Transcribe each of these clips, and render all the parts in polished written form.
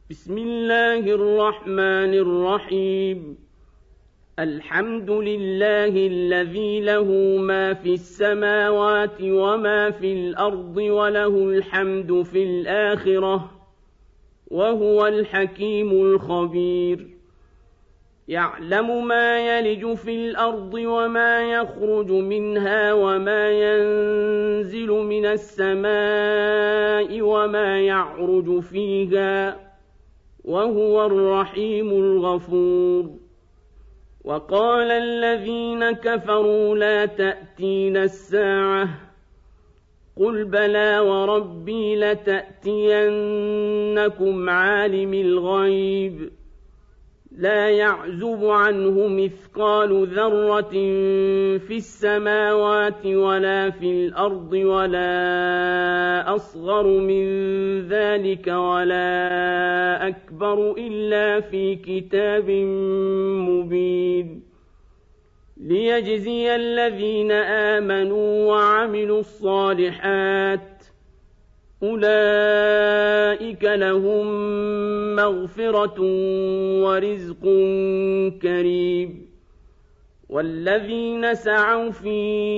بسم الله الرحمن الرحيم. الحمد لله الذي له ما في السماوات وما في الأرض وله الحمد في الآخرة وهو الحكيم الخبير. يعلم ما يلج في الأرض وما يخرج منها وما ينزل من السماء وما يعرج فيها وهو الرحيم الغفور. وقال الذين كفروا لا تأتينا الساعة قل بلى وربي لتأتينكم عالم الغيب لا يعزب عنه مثقال ذرة في السماوات ولا في الأرض ولا أصغر من ذلك ولا أكبر إلا في كتاب مبين ليجزي الذين آمنوا وعملوا الصالحات أولئك لهم مغفرة ورزق كريم. والذين سعوا في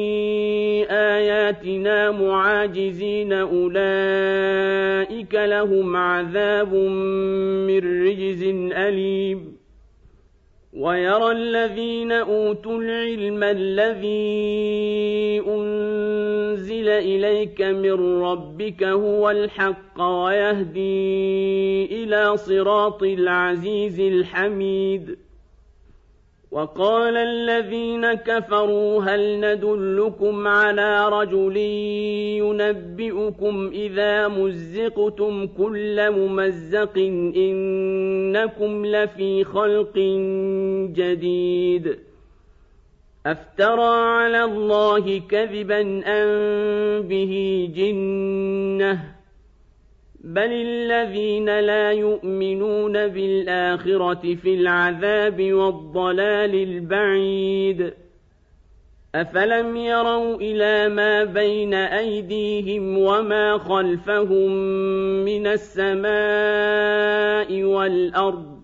آياتنا معاجزين أولئك لهم عذاب من رجز أليم. ويرى الذين أوتوا العلم الذي أنزل إليك من ربك هو الحق ويهدي إلى صراط العزيز الحميد. وقال الذين كفروا هل ندلكم على رجل ينبئكم إذا مزقتم كل ممزق إنكم لفي خلق جديد أفترى على الله كذبا أم به جنة بل الذين لا يؤمنون بالآخرة في العذاب والضلال البعيد. أفلم يروا إلى ما بين أيديهم وما خلفهم من السماء والأرض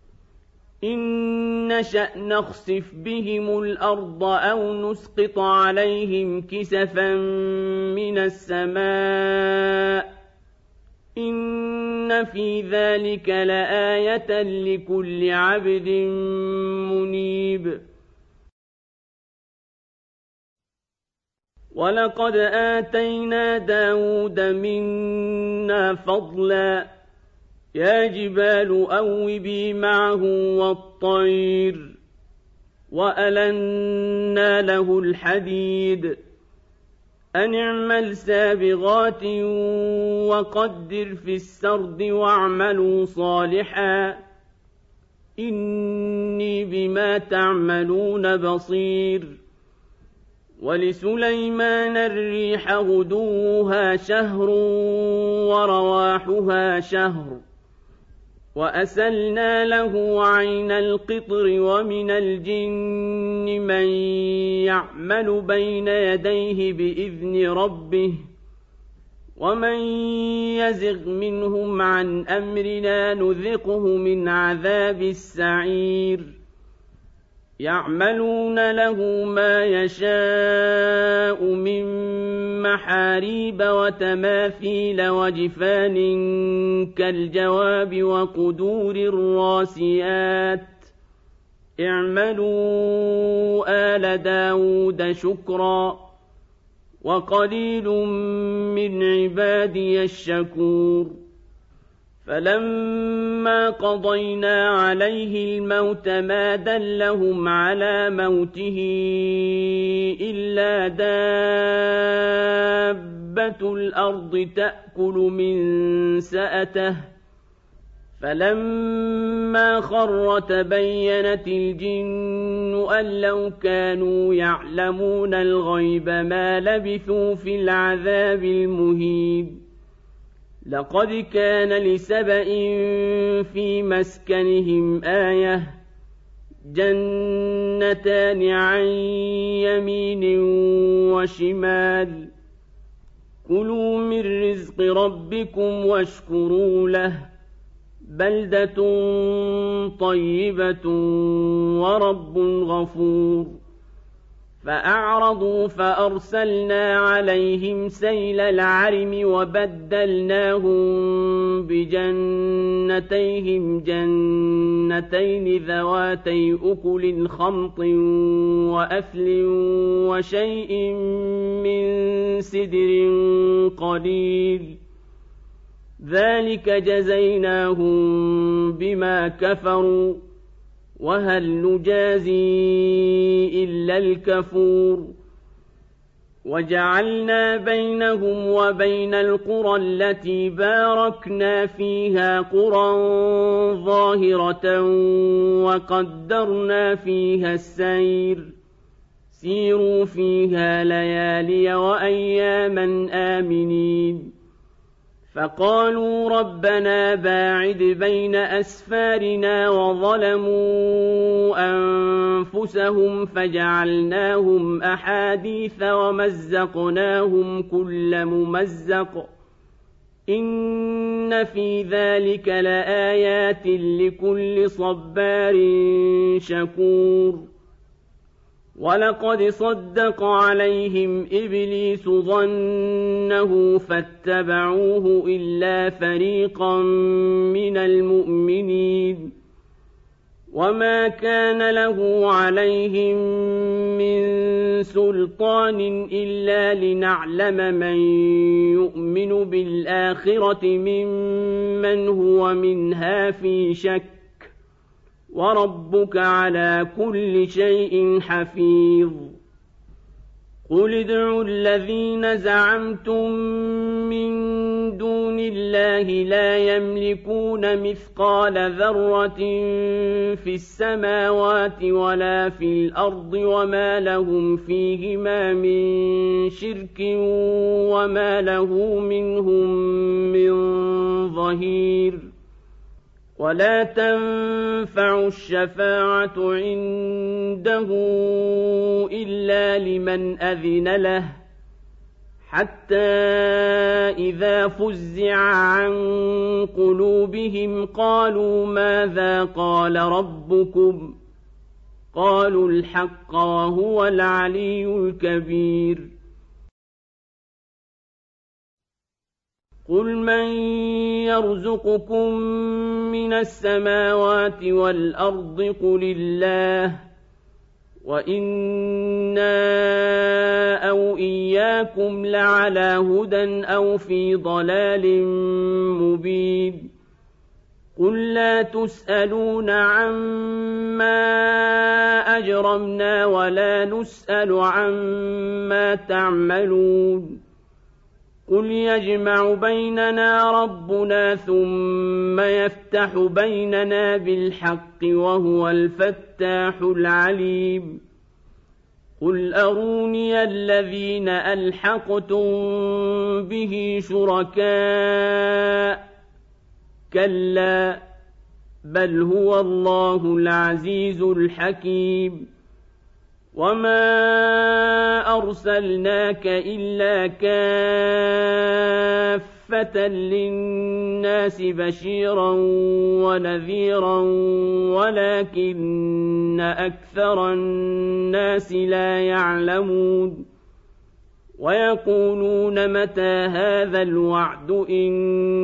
إن نشأ نخسف بهم الأرض أو نسقط عليهم كسفا من السماء إن في ذلك لآية لكل عبد منيب. ولقد آتينا داود منا فضلا يا جبال أوبي معه والطير وألنا له الحديد أن اعمل سابغات وقدر في السرد واعملوا صالحا إني بما تعملون بصير. ولسليمان الريح غدوها شهر ورواحها شهر وأسلنا له عين القطر ومن الجن من يعمل بين يديه بإذن ربه ومن يزغ منهم عن أمرنا نذقه من عذاب السعير. يعملون له ما يشاء من محاريب وتماثيل وجفان كالجواب وقدور الراسيات اعملوا آل داود شكرا وقليل من عبادي الشكور. فلما قضينا عليه الموت ما دلهم على موته إلا دابة الأرض تأكل من سأته فلما خر تبينت الجن أن لو كانوا يعلمون الغيب ما لبثوا في العذاب المهين. لقد كان لسبإ في مسكنهم آية جنتان عن يمين وشمال كلوا من رزق ربكم واشكروا له بلدة طيبة ورب غفور فأعرضوا فأرسلنا عليهم سيل العرم وبدلناهم بجنتيهم جنتين ذواتي أكل خمط وأثل وشيء من سدر قليل ذلك جزيناهم بما كفروا وهل نجازي إلا الكفور وجعلنا بينهم وبين القرى التي باركنا فيها قرى ظاهرة وقدرنا فيها السير سيروا فيها ليالي وأياما آمنين فقالوا ربنا باعد بين أسفارنا وظلموا أنفسهم فجعلناهم أحاديث ومزقناهم كل ممزق إن في ذلك لآيات لكل صبار شكور ولقد صدق عليهم إبليس ظنه فاتبعوه إلا فريقا من المؤمنين وما كان له عليهم من سلطان إلا لنعلم من يؤمن بالآخرة ممن هو منها في شك وربك على كل شيء حفيظ قل ادعوا الذين زعمتم من دون الله لا يملكون مثقال ذرة في السماوات ولا في الأرض وما لهم فيهما من شرك وما له منهم من ظهير ولا تنفع الشفاعة عنده إلا لمن أذن له حتى إذا فزع عن قلوبهم قالوا ماذا قال ربكم قالوا الحق وهو العلي الكبير قل من يرزقكم من السماوات والأرض قل الله وإنا أو إياكم لعلى هدى أو في ضلال مبين قل لا تسألون عما أجرمنا ولا نسأل عما تعملون قل يجمع بيننا ربنا ثم يفتح بيننا بالحق وهو الفتاح العليم قل أروني الذين ألحقتم به شركاء كلا بل هو الله العزيز الحكيم وما أرسلناك إلا كافة للناس بشيرا ونذيرا ولكن أكثر الناس لا يعلمون ويقولون متى هذا الوعد إن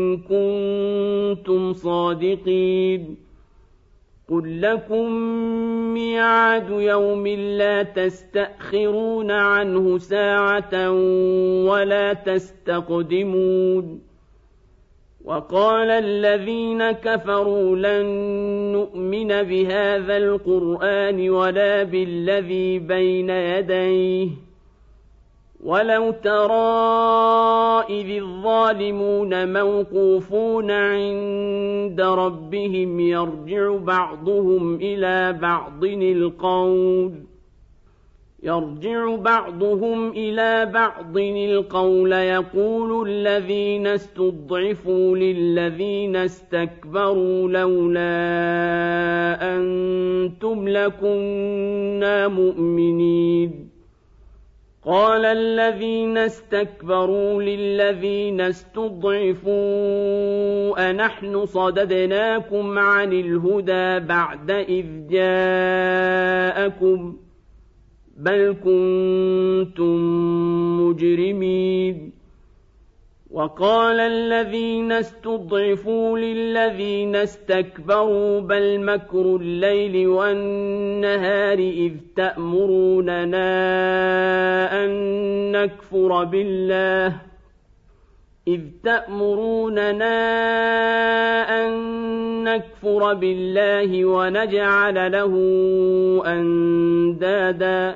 كنتم صادقين قل لكم ميعاد يوم لا تستأخرون عنه ساعة ولا تستقدمون وقال الذين كفروا لن نؤمن بهذا القرآن ولا بالذي بين يديه ولو ترى إذ الظالمون موقوفون عند ربهم يرجع بعضهم إلى بعض القول يقول الذين استضعفوا للذين استكبروا لولا أنتم لكنا مؤمنين قال الذين استكبروا للذين استضعفوا أنحن صددناكم عن الهدى بعد إذ جاءكم بل كنتم مجرمين. وقال الذين استضعفوا للذين استكبروا بل مكر الليل والنهار إذ تأمروننا أن نكفر بالله ونجعل له أندادا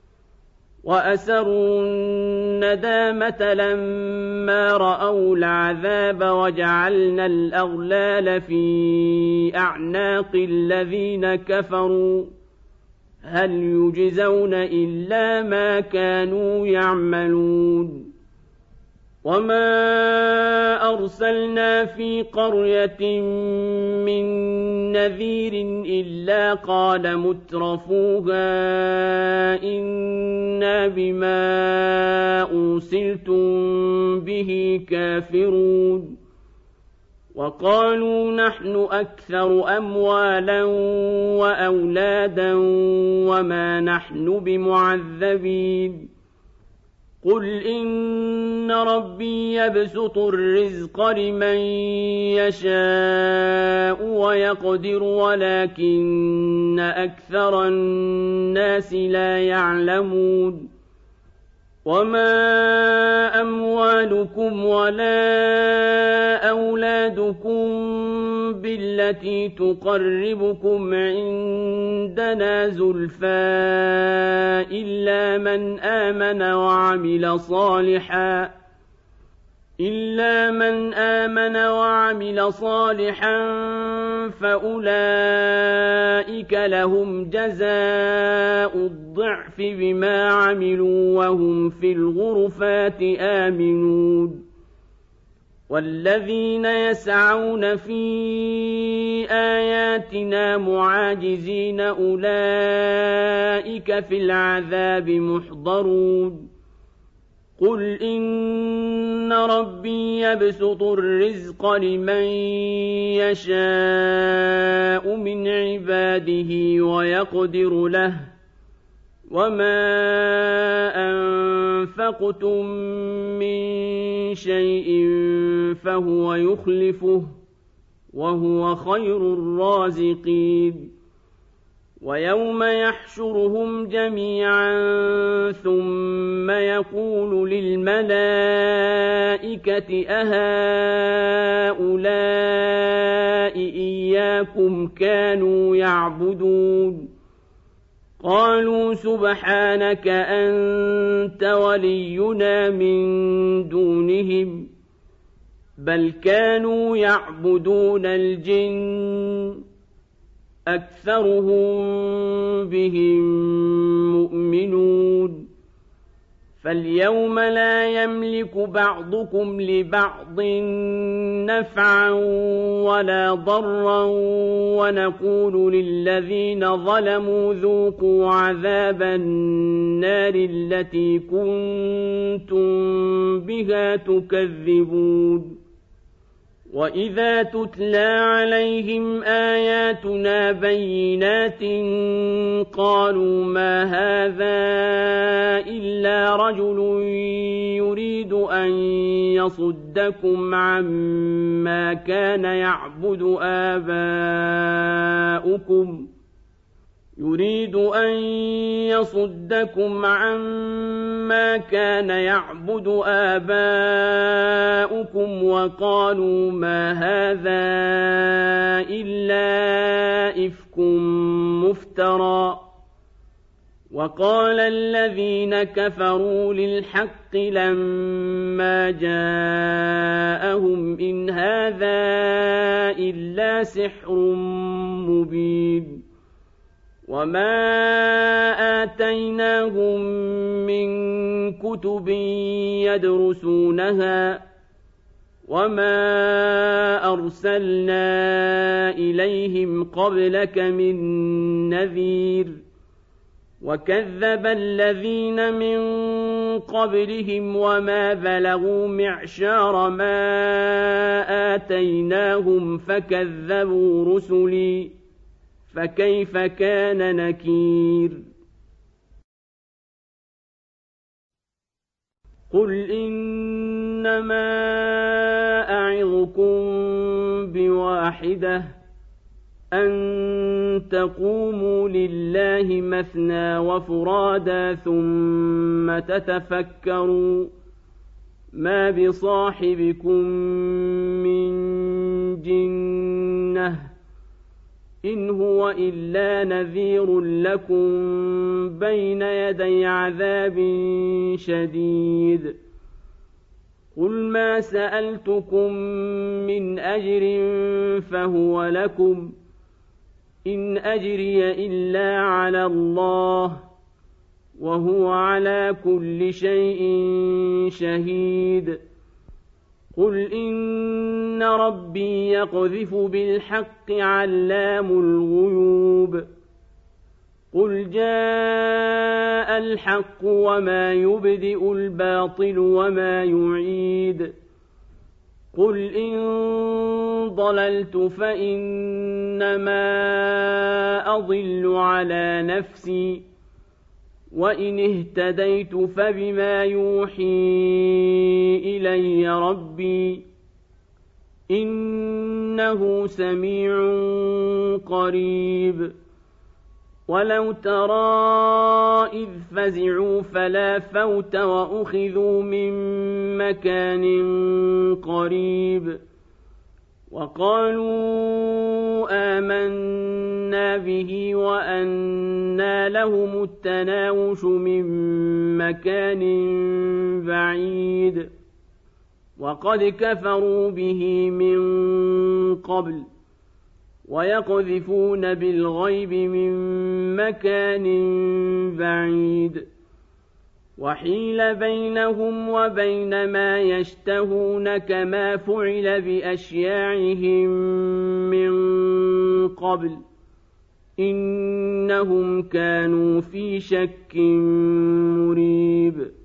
وأسروا الندامة لما رأوا العذاب وجعلنا الأغلال في أعناق الذين كفروا هل يجزون إلا ما كانوا يعملون. وما أرسلنا في قرية من نذير إلا قال مترفوها إنا بما أرسلتم به كافرون. وقالوا نحن أكثر أموالا وأولادا وما نحن بمعذبين. قل إن ربي يبسط الرزق لمن يشاء ويقدر ولكن أكثر الناس لا يعلمون. وما أموالكم ولا أولادكم بالتي تقربكم عندنا زلفى إلا من آمن وعمل صالحا فأولئك لهم جزاء الضعف بما عملوا وهم في الغرفات آمنون. والذين يسعون في آياتنا معاجزين أولئك في العذاب محضرون. قل إن ربي يبسط الرزق لمن يشاء من عباده ويقدر له وما أنفقتم من شيء فهو يخلفه وهو خير الرازقين. ويوم يحشرهم جميعا ثم يقول للملائكة أهؤلاء إياكم كانوا يعبدون قالوا سبحانك أنت ولينا من دونهم بل كانوا يعبدون الجن أكثرهم بهم مؤمنون. فاليوم لا يملك بعضكم لبعض نفعا ولا ضرا ونقول للذين ظلموا ذوقوا عذاب النار التي كنتم بها تكذبون. وإذا تتلى عليهم آياتنا بينات قالوا ما هذا إلا رجل يريد أن يصدكم عما كان يعبد آباؤكم وقالوا ما هذا إلا إفك مفترى. وقال الذين كفروا للحق لما جاءهم إن هذا إلا سحر مبين. وما آتيناهم من كتب يدرسونها وما أرسلنا إليهم قبلك من نذير. وكذب الذين من قبلهم وما بلغوا معشار ما آتيناهم فكذبوا رسلي فكيف كان نكير قل إنما أعظكم بواحدة أن تقوموا لله مثنى وفرادا ثم تتفكروا ما بصاحبكم من جنة إن هو إلا نذير لكم بين يدي عذاب شديد قل ما سألتكم من أجر فهو لكم إن أجري إلا على الله وهو على كل شيء شهيد قل إن ربي يقذف بالحق علام الغيوب قل جاء الحق وما يبدئ الباطل وما يعيد قل إن ضللت فإنما أضل على نفسي وإن اهتديت فبما يوحي إلي ربي إنه سميع قريب ولو ترى إذ فزعوا فلا فوت وأخذوا من مكان قريب وقالوا آمنا به وأنى لهم التناوش من مكان بعيد وقد كفروا به من قبل ويقذفون بالغيب من مكان بعيد وحيل بينهم وبين ما يشتهون كما فعل بأشياعهم من قبل إنهم كانوا في شك مريب